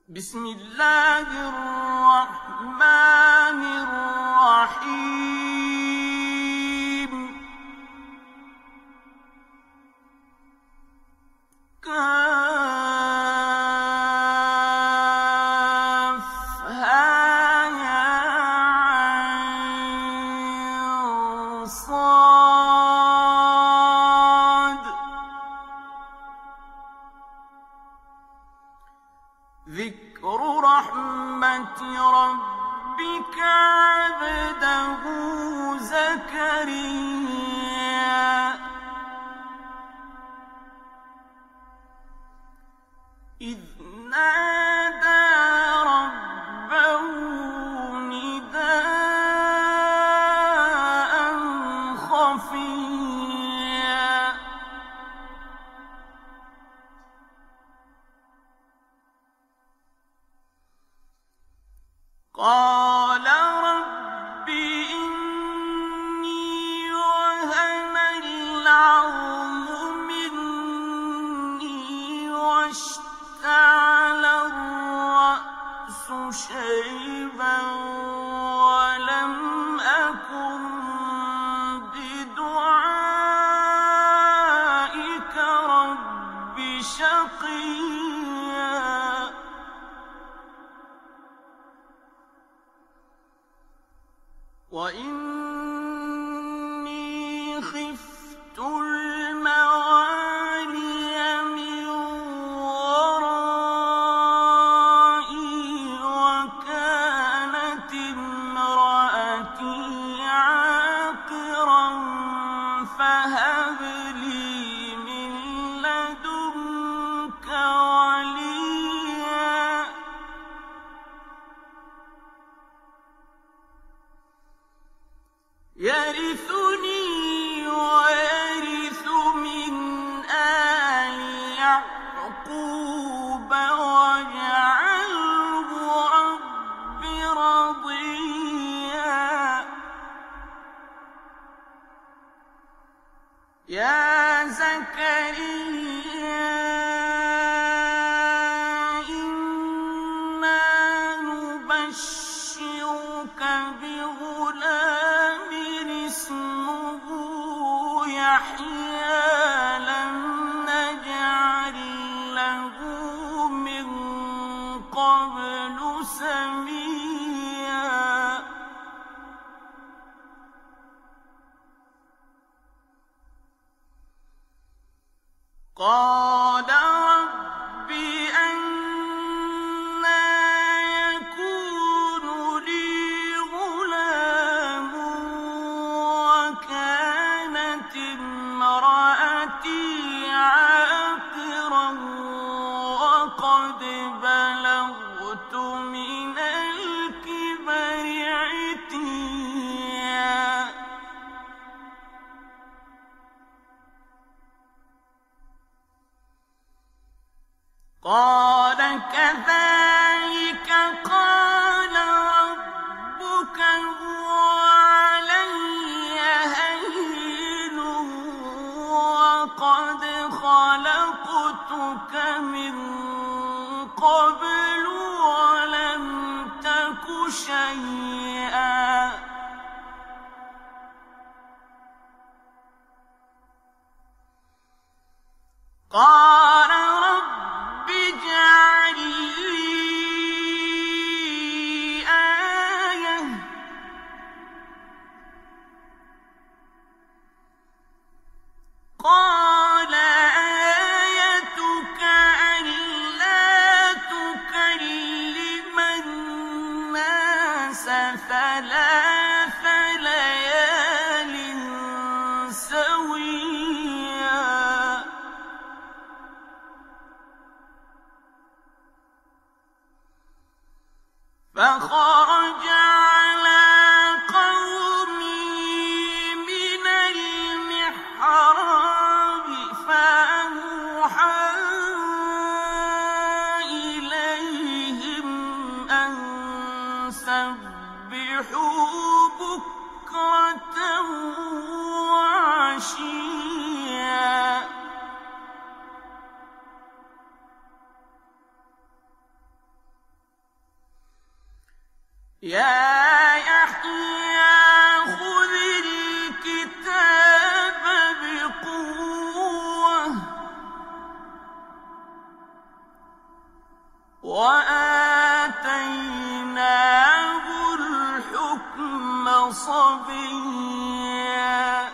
بسم الله الرحمن الرحيم. كافها يا عين صاد. ذكر رحمة ربك عبده زكريا إذ نادى ربه نداء خفيا قال رب إني وهن العظم مني واشتعل الرأس شيبا ولم أكن بدعائك رب شقيا وإني خفت الموالي من ورائي وكانت امرأتي عاقرا فهب لي من لدنك وليا يرثني ويرث من آل يعقوب واجعله رب رضيا يا زكريا إنا نبشرك بغلام اسمه يحيى لم نجعل له من قبل سميا قال رب أنى يكون لي غلام وكانت امرأتي عاقرا وقد بلغت من الكبر عتيا قال كذلك قال ربك هو علي هين وقد خلقتك من قبل ولم تك شيئا قال رب اجعل لي آية قال آيتك ألا تكلم الناس ثلاث ليال سويا فخرج على قومه من المحراب فأوحى إليهم أن سبحوا بكرة وعشيا يا يحيى خذ الكتاب بقوة وآتيناه الحكم صبيا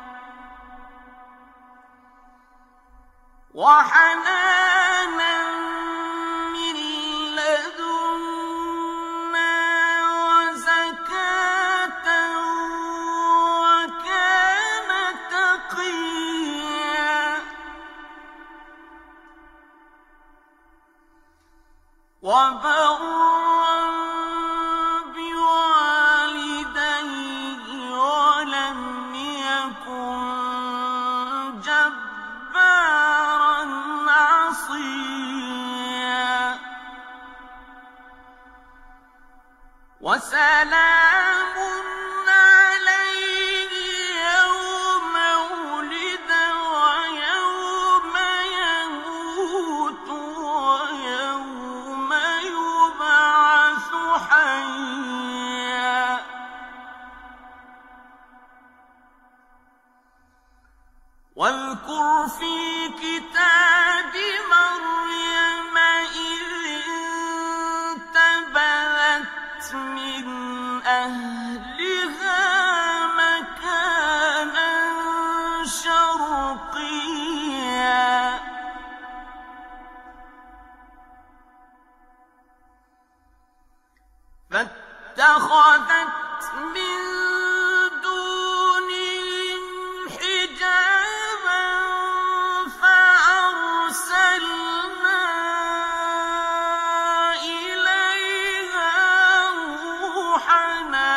وحنانا من لدنا وزكاة وكان تقيا وبرا بوالديه ولم يكن جبارا عصيا وسلام عليه يوم ولد ويوم يموت ويوم يبعث حيا واذكر في كتاب مريم إذ انتبذت من أهلها مكانا شرقيا فاتخذت من دونهم حجابا فأرسلنا إليها روحنا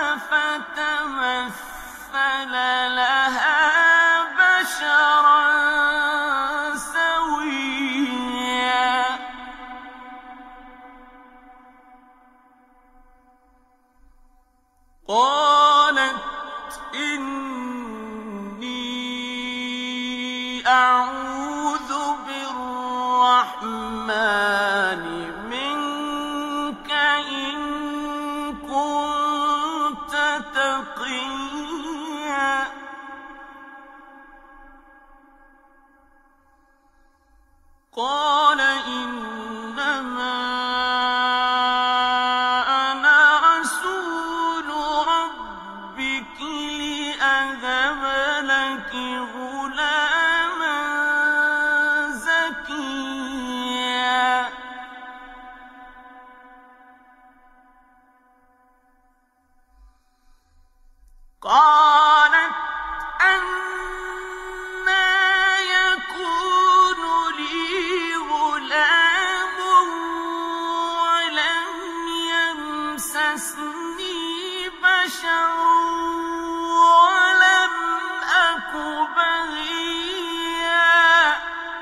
فتمثل لها بشرا سويا قالت إني أعوذ بالرحمن منك إن كنت تقيا قال إنما أنا رسول ربك لأهب لك غلاما زكيا قالت أنى يكون لي غلام ولم يمسسني بشر ولم أك بغيا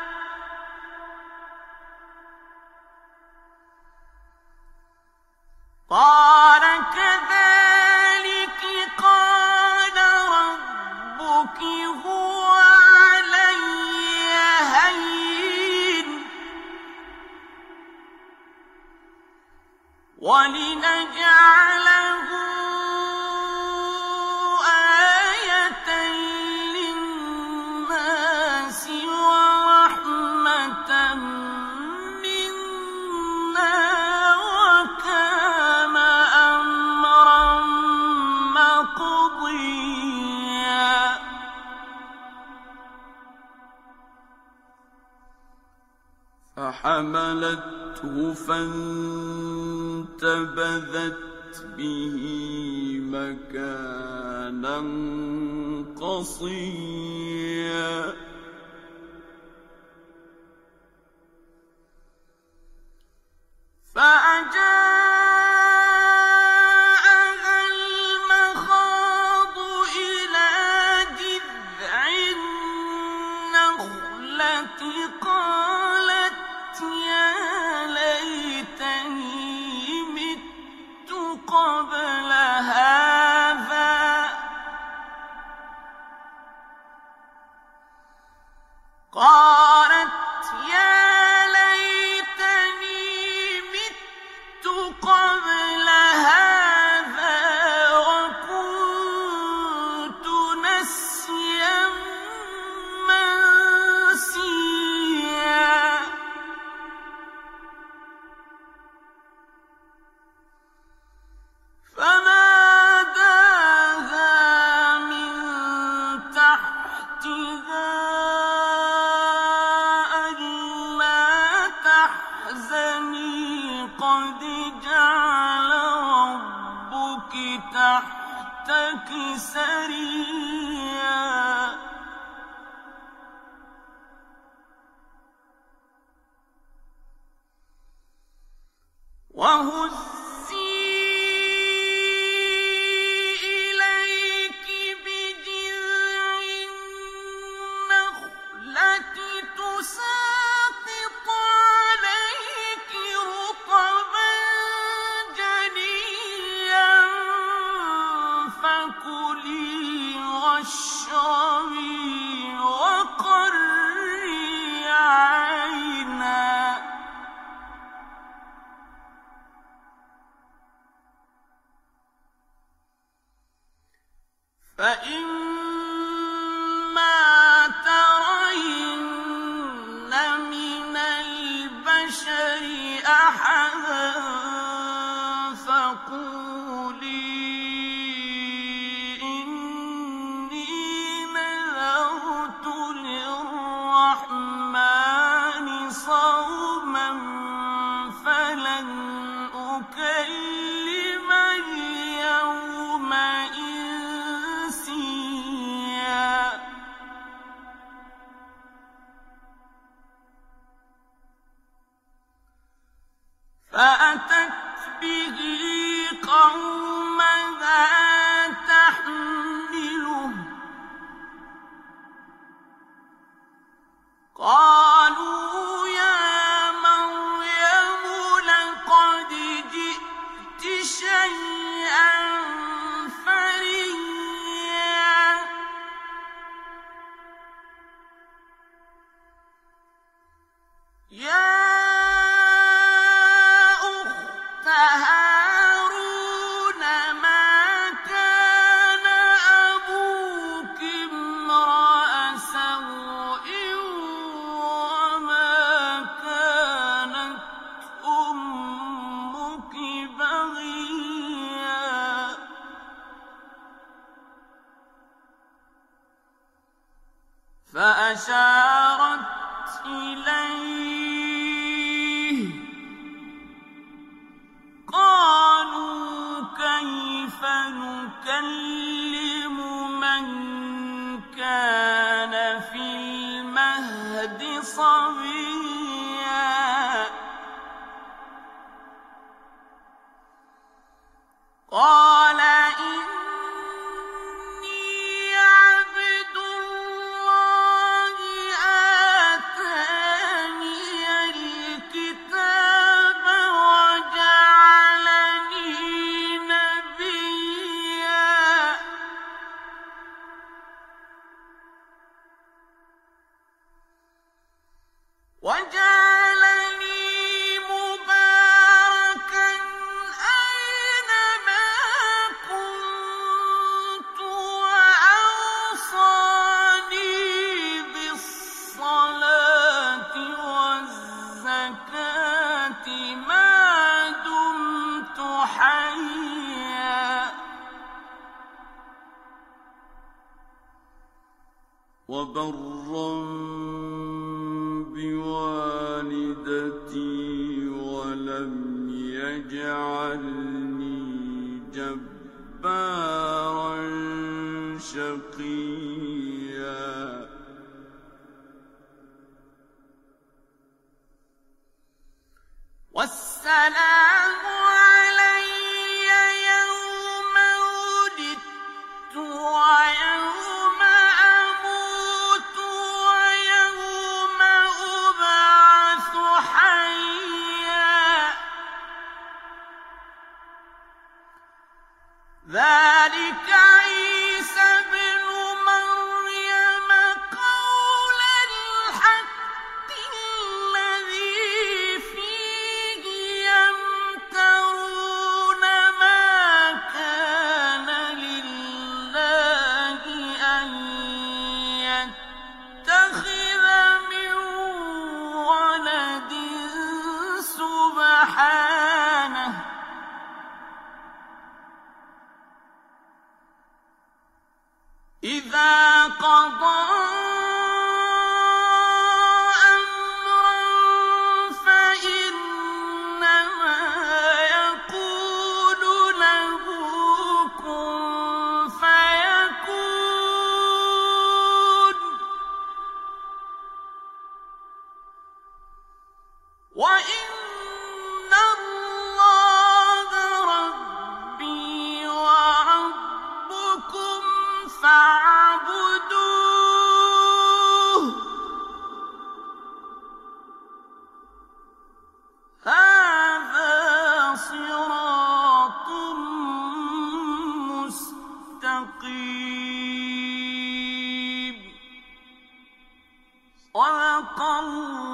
قال كذلك قال ربك هو علي هين ولنجعله آية للناس ورحمة منا وكان أمرا مقضيا فحملته فانتبذت به مكانا قصيا فأجاءها المخاض إلى جذع النخلة قالت يا ليتني مت قبل هذا تحزني قد جعل ربك تحتك سريا وهزي إليك بجذع النخلة تساقط عليك رطبا جنيا فكلي واشربي وقري عينا فإما ترين من البشر أحدا فقولي إني نذرت للرحمن صوما فلن أكلم اليوم فأتت به قومها تحمله قالوا يا مريم لقد جئت شيئا فريا يا هارون ما كان أبوك امرأ سوء وما كانت أمك بغيا فأشارت إليه قالوا كيف نكلم من كان في المهد صبيا قال إني عبد الله آتاني الكتاب وجعلني نبيا مباركا أينما كنت وأوصاني بالصلاة والزكاة ما دمت حيا وبرا بوالدتي ولم يجعلني جبارا شقيا والسلام علي يوم ولدت ويوم أموت ويوم أبعث حيا ذلك عيسى بن مريم قول الحق الذي فيه يمترون ما كان لله أن يتخذ من ولد سبحانه إذا قضى أمرا فإنما مستقيم. صدق الله